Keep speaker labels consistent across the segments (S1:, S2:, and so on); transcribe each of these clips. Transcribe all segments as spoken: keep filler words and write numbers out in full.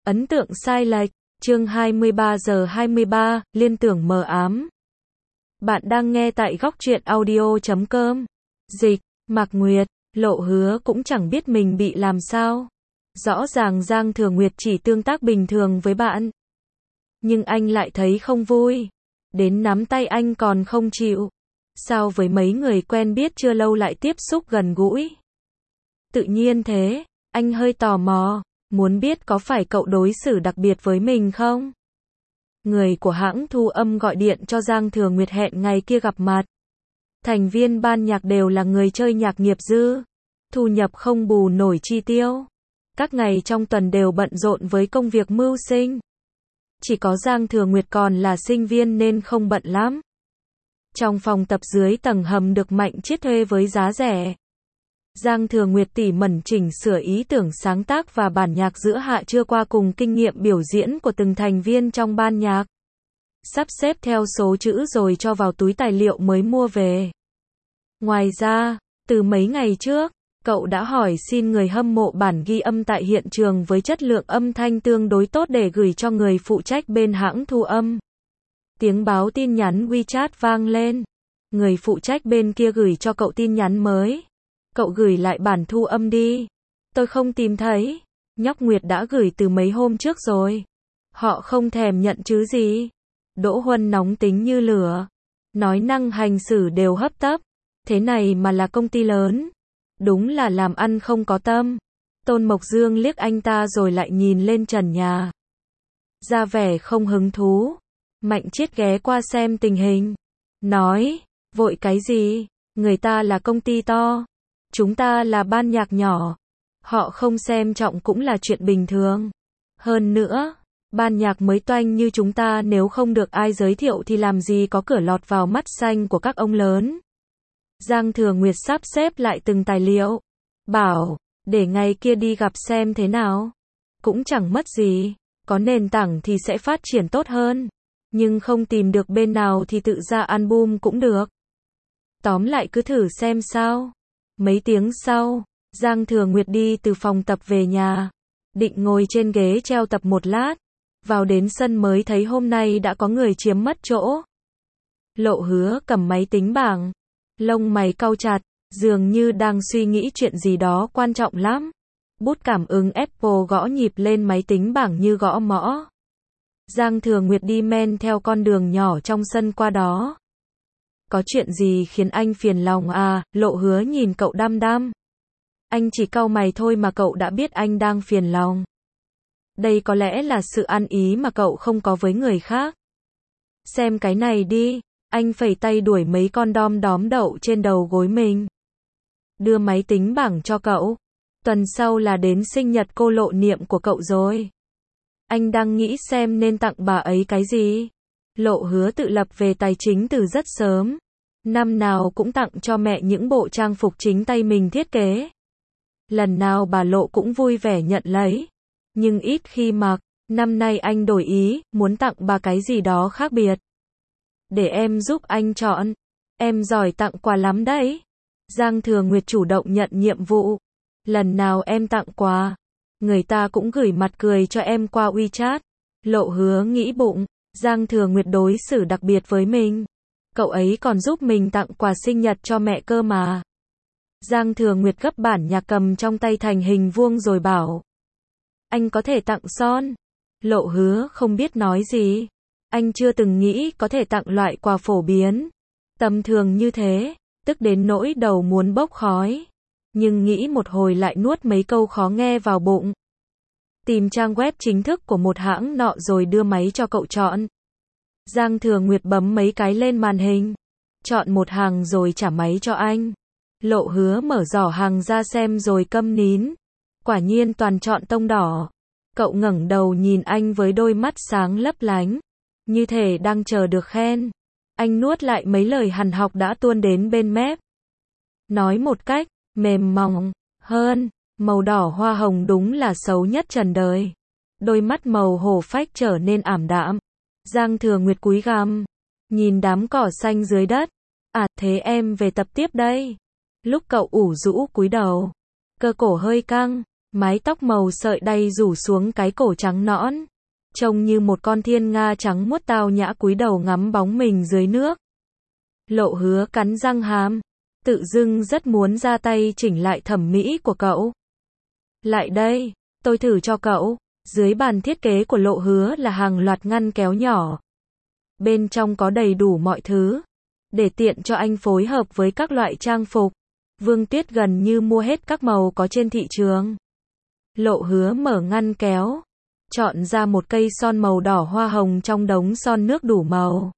S1: Ấn tượng sai lệch, chương hai mươi ba giờ hai mươi ba, liên tưởng mờ ám. Bạn đang nghe tại góc truyện audio chấm com. Dịch, Mạc Nguyệt, Lộ Hứa cũng chẳng biết mình bị làm sao. Rõ ràng Giang Thừa Nguyệt chỉ tương tác bình thường với bạn. Nhưng anh lại thấy không vui. Đến nắm tay anh còn không chịu. Sao với mấy người quen biết chưa lâu lại tiếp xúc gần gũi? Tự nhiên thế, anh hơi tò mò. Muốn biết có phải cậu đối xử đặc biệt với mình không? Người của hãng thu âm gọi điện cho Giang Thừa Nguyệt hẹn ngày kia gặp mặt. Thành viên ban nhạc đều là người chơi nhạc nghiệp dư. Thu nhập không bù nổi chi tiêu. Các ngày trong tuần đều bận rộn với công việc mưu sinh. Chỉ có Giang Thừa Nguyệt còn là sinh viên nên không bận lắm. Trong phòng tập dưới tầng hầm được Mạnh Chiết thuê với giá rẻ. Giang Thừa Nguyệt tỉ mẩn chỉnh sửa ý tưởng sáng tác và bản nhạc giữa hạ trưa qua cùng kinh nghiệm biểu diễn của từng thành viên trong ban nhạc. Sắp xếp theo số chữ rồi cho vào túi tài liệu mới mua về. Ngoài ra, từ mấy ngày trước, cậu đã hỏi xin người hâm mộ bản ghi âm tại hiện trường với chất lượng âm thanh tương đối tốt để gửi cho người phụ trách bên hãng thu âm. Tiếng báo tin nhắn WeChat vang lên. Người phụ trách bên kia gửi cho cậu tin nhắn mới. Cậu gửi lại bản thu âm đi. Tôi không tìm thấy. Nhóc Nguyệt đã gửi từ mấy hôm trước rồi. Họ không thèm nhận chứ gì. Đỗ Huân nóng tính như lửa. Nói năng hành xử đều hấp tấp. Thế này mà là công ty lớn. Đúng là làm ăn không có tâm. Tôn Mộc Dương liếc anh ta rồi lại nhìn lên trần nhà. Ra vẻ không hứng thú. Mạnh Chiết ghé qua xem tình hình. Nói, vội cái gì? Người ta là công ty to. Chúng ta là ban nhạc nhỏ. Họ không xem trọng cũng là chuyện bình thường. Hơn nữa, ban nhạc mới toanh như chúng ta nếu không được ai giới thiệu thì làm gì có cửa lọt vào mắt xanh của các ông lớn. Giang Thừa Nguyệt sắp xếp lại từng tài liệu. Bảo, để ngày kia đi gặp xem thế nào. Cũng chẳng mất gì. Có nền tảng thì sẽ phát triển tốt hơn. Nhưng không tìm được bên nào thì tự ra album cũng được. Tóm lại cứ thử xem sao. Mấy tiếng sau, Giang Thừa Nguyệt đi từ phòng tập về nhà. Định ngồi trên ghế treo tập một lát. Vào đến sân mới thấy hôm nay đã có người chiếm mất chỗ. Lộ Hứa cầm máy tính bảng. Lông mày cau chặt, dường như đang suy nghĩ chuyện gì đó quan trọng lắm. Bút cảm ứng Apple gõ nhịp lên máy tính bảng như gõ mõ. Giang Thừa Nguyệt đi men theo con đường nhỏ trong sân qua đó. Có chuyện gì khiến anh phiền lòng à? Lộ Hứa nhìn cậu đăm đăm. Anh chỉ cau mày thôi mà cậu đã biết anh đang phiền lòng. Đây có lẽ là sự ăn ý mà cậu không có với người khác. Xem cái này đi. Anh phẩy tay đuổi mấy con đom đóm đậu trên đầu gối mình. Đưa máy tính bảng cho cậu. Tuần sau là đến sinh nhật cô Lộ Niệm của cậu rồi. Anh đang nghĩ xem nên tặng bà ấy cái gì. Lộ Hứa tự lập về tài chính từ rất sớm. Năm nào cũng tặng cho mẹ những bộ trang phục chính tay mình thiết kế. Lần nào bà Lộ cũng vui vẻ nhận lấy. Nhưng ít khi mặc. Năm nay anh đổi ý, muốn tặng bà cái gì đó khác biệt. Để em giúp anh chọn. Em giỏi tặng quà lắm đấy. Giang Thừa Nguyệt chủ động nhận nhiệm vụ. Lần nào em tặng quà, người ta cũng gửi mặt cười cho em qua WeChat. Lộ Hứa nghĩ bụng, Giang Thừa Nguyệt đối xử đặc biệt với mình. Cậu ấy còn giúp mình tặng quà sinh nhật cho mẹ cơ mà. Giang Thừa Nguyệt gấp bản nhạc cầm trong tay thành hình vuông rồi bảo. Anh có thể tặng son. Lộ Hứa không biết nói gì. Anh chưa từng nghĩ có thể tặng loại quà phổ biến. Tầm thường như thế, tức đến nỗi đầu muốn bốc khói. Nhưng nghĩ một hồi lại nuốt mấy câu khó nghe vào bụng. Tìm trang web chính thức của một hãng nọ rồi đưa máy cho cậu chọn. Giang Thừa Nguyệt bấm mấy cái lên màn hình. Chọn một hàng rồi trả máy cho anh. Lộ Hứa mở giỏ hàng ra xem rồi câm nín. Quả nhiên toàn chọn tông đỏ. Cậu ngẩng đầu nhìn anh với đôi mắt sáng lấp lánh. Như thể đang chờ được khen. Anh nuốt lại mấy lời hằn học đã tuôn đến bên mép. Nói một cách mềm mỏng hơn, màu đỏ hoa hồng đúng là xấu nhất trần đời. Đôi mắt màu hổ phách trở nên ảm đạm. Giang Thừa Nguyệt cúi gằm, nhìn đám cỏ xanh dưới đất. À, thế em về tập tiếp đây. Lúc cậu ủ rũ cúi đầu, cơ cổ hơi căng, Mái tóc màu sợi đay rủ xuống cái cổ trắng nõn, trông như một con thiên nga trắng muốt tao nhã cúi đầu ngắm bóng mình dưới nước. Lộ Hứa cắn răng hàm, tự dưng rất muốn ra tay chỉnh lại thẩm mỹ của cậu. Lại đây, tôi thử cho cậu. Dưới bàn thiết kế của Lộ Hứa là hàng loạt ngăn kéo nhỏ. Bên trong có đầy đủ mọi thứ, để tiện cho anh phối hợp với các loại trang phục. Vương Tuyết gần như mua hết các màu có trên thị trường. Lộ Hứa mở ngăn kéo, chọn ra một cây son màu đỏ hoa hồng trong đống son nước đủ màu.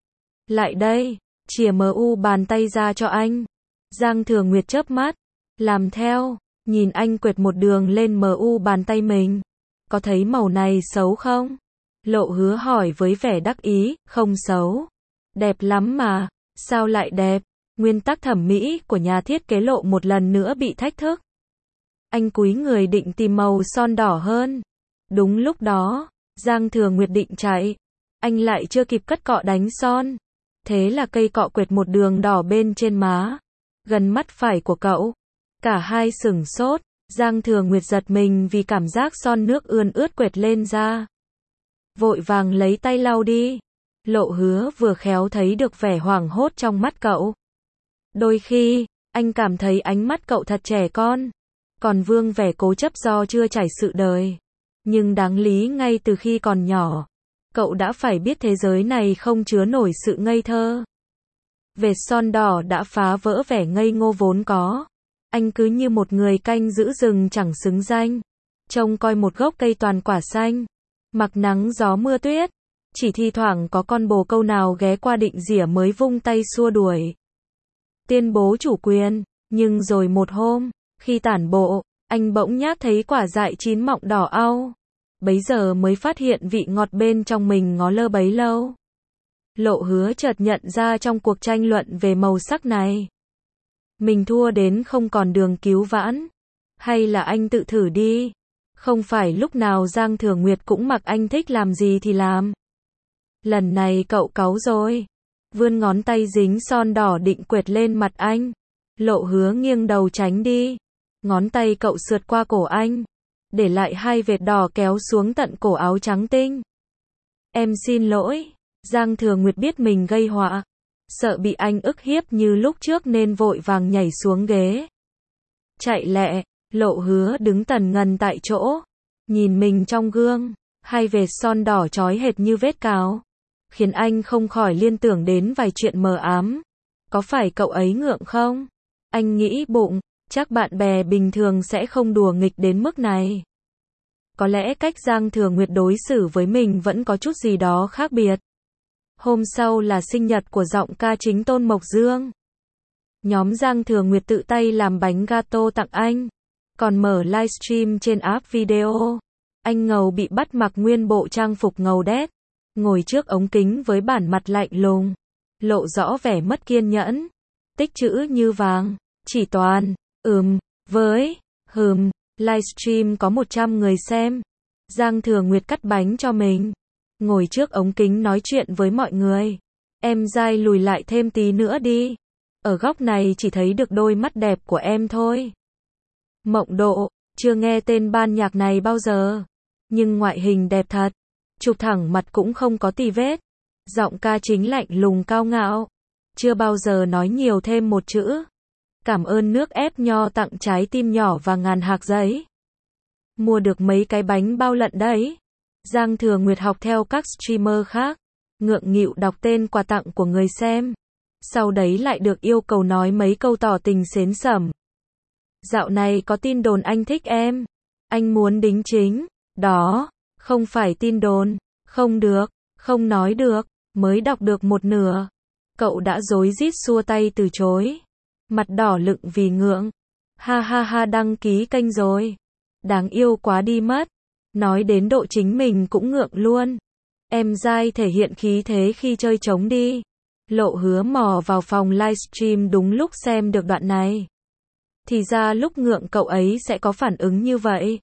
S1: Lại đây, chìa mờ u bàn tay ra cho anh. Giang Thừa Nguyệt chớp mắt, làm theo, nhìn anh quệt một đường lên mờ u bàn tay mình. Có thấy màu này xấu không? Lộ Hứa hỏi với vẻ đắc ý, không xấu. Đẹp lắm mà, sao lại đẹp? Nguyên tắc thẩm mỹ của nhà thiết kế Lộ một lần nữa bị thách thức. Anh cúi người định tìm màu son đỏ hơn. Đúng lúc đó, Giang Thừa Nguyệt định chạy. Anh lại chưa kịp cất cọ đánh son. Thế là cây cọ quệt một đường đỏ bên trên má, gần mắt phải của cậu. Cả hai sửng sốt. Giang Thừa Nguyệt giật mình vì cảm giác son nước ươn ướt quệt lên da. Vội vàng lấy tay lau đi. Lộ Hứa vừa khéo thấy được vẻ hoảng hốt trong mắt cậu. Đôi khi, anh cảm thấy ánh mắt cậu thật trẻ con. Còn Vương vẻ cố chấp do chưa trải sự đời. Nhưng đáng lý ngay từ khi còn nhỏ, cậu đã phải biết thế giới này không chứa nổi sự ngây thơ. Vệt son đỏ đã phá vỡ vẻ ngây ngô vốn có. Anh cứ như một người canh giữ rừng chẳng xứng danh. Trông coi một gốc cây toàn quả xanh. Mặc nắng gió mưa tuyết. Chỉ thi thoảng có con bồ câu nào ghé qua định rỉa mới vung tay xua đuổi. Tuyên bố chủ quyền. Nhưng rồi một hôm, khi tản bộ, anh bỗng nhát thấy quả dại chín mọng đỏ au. Bấy giờ mới phát hiện vị ngọt bên trong mình ngó lơ bấy lâu. Lộ Hứa chợt nhận ra trong cuộc tranh luận về màu sắc này, mình thua đến không còn đường cứu vãn. Hay là anh tự thử đi. Không phải lúc nào Giang Thừa Nguyệt cũng mặc anh thích làm gì thì làm. Lần này cậu cáu rồi. Vươn ngón tay dính son đỏ định quệt lên mặt anh. Lộ Hứa nghiêng đầu tránh đi. Ngón tay cậu sượt qua cổ anh, để lại hai vệt đỏ kéo xuống tận cổ áo trắng tinh. Em xin lỗi. Giang Thừa Nguyệt biết mình gây họa. Sợ bị anh ức hiếp như lúc trước nên vội vàng nhảy xuống ghế. Chạy lẹ. Lộ Hứa đứng tần ngần tại chỗ. Nhìn mình trong gương. Hai vệt son đỏ chói hệt như vết cào. Khiến anh không khỏi liên tưởng đến vài chuyện mờ ám. Có phải cậu ấy ngượng không? Anh nghĩ bụng, chắc bạn bè bình thường sẽ không đùa nghịch đến mức này. Có lẽ cách Giang Thừa Nguyệt đối xử với mình vẫn có chút gì đó khác biệt. Hôm sau là sinh nhật của giọng ca chính Tôn Mộc Dương. Nhóm Giang Thừa Nguyệt tự tay làm bánh gato tặng anh. Còn mở livestream trên app video. Anh ngầu bị bắt mặc nguyên bộ trang phục ngầu đét. Ngồi trước ống kính với bản mặt lạnh lùng. Lộ rõ vẻ mất kiên nhẫn. Tích chữ như vàng. Chỉ toàn, ừm, với, hừm. Livestream có một trăm người xem. Giang Thừa Nguyệt cắt bánh cho mình. Ngồi trước ống kính nói chuyện với mọi người. Em dai lùi lại thêm tí nữa đi. Ở góc này chỉ thấy được đôi mắt đẹp của em thôi. Mộng Độ, chưa nghe tên ban nhạc này bao giờ. Nhưng ngoại hình đẹp thật. Chụp thẳng mặt cũng không có tì vết. Giọng ca chính lạnh lùng cao ngạo. Chưa bao giờ nói nhiều thêm một chữ. Cảm ơn nước ép nho tặng trái tim nhỏ và ngàn hạt giấy. Mua được mấy cái bánh bao lận đấy. Giang Thừa Nguyệt học theo các streamer khác. Ngượng nghịu đọc tên quà tặng của người xem. Sau đấy lại được yêu cầu nói mấy câu tỏ tình xến xẩm. Dạo này có tin đồn anh thích em. Anh muốn đính chính. Đó, không phải tin đồn. Không được, không nói được. Mới đọc được một nửa. Cậu đã rối rít xua tay từ chối. Mặt đỏ lựng vì ngượng. Ha ha ha, đăng ký kênh rồi. Đáng yêu quá đi mất. Nói đến độ chính mình cũng ngượng luôn. Em dai thể hiện khí thế khi chơi trống đi. Lộ Hứa mò vào phòng livestream đúng lúc xem được đoạn này. Thì ra lúc ngượng cậu ấy sẽ có phản ứng như vậy.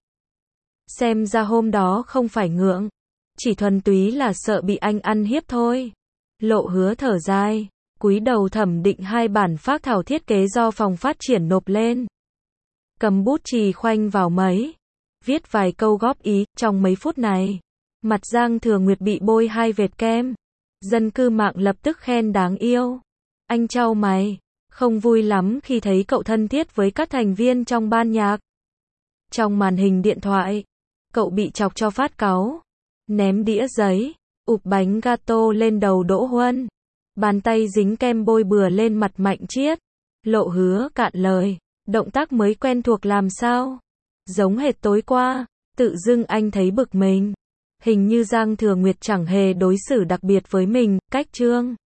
S1: Xem ra hôm đó không phải ngượng. Chỉ thuần túy là sợ bị anh ăn hiếp thôi. Lộ Hứa thở dài. Cúi đầu thẩm định hai bản phác thảo thiết kế do phòng phát triển nộp lên. Cầm bút chì khoanh vào mấy viết vài câu góp ý, trong mấy phút này, mặt Giang Thừa Nguyệt bị bôi hai vệt kem. Dân cư mạng lập tức khen đáng yêu. Anh chau mày, không vui lắm khi thấy cậu thân thiết với các thành viên trong ban nhạc. Trong màn hình điện thoại, cậu bị chọc cho phát cáu, ném đĩa giấy, ụp bánh gato lên đầu Đỗ Huân. Bàn tay dính kem bôi bừa lên mặt Mạnh Triết. Lộ Hứa cạn lời, động tác mới quen thuộc làm sao? Giống hệt tối qua, tự dưng anh thấy bực mình. Hình như Giang Thừa Nguyệt chẳng hề đối xử đặc biệt với mình, cách Trương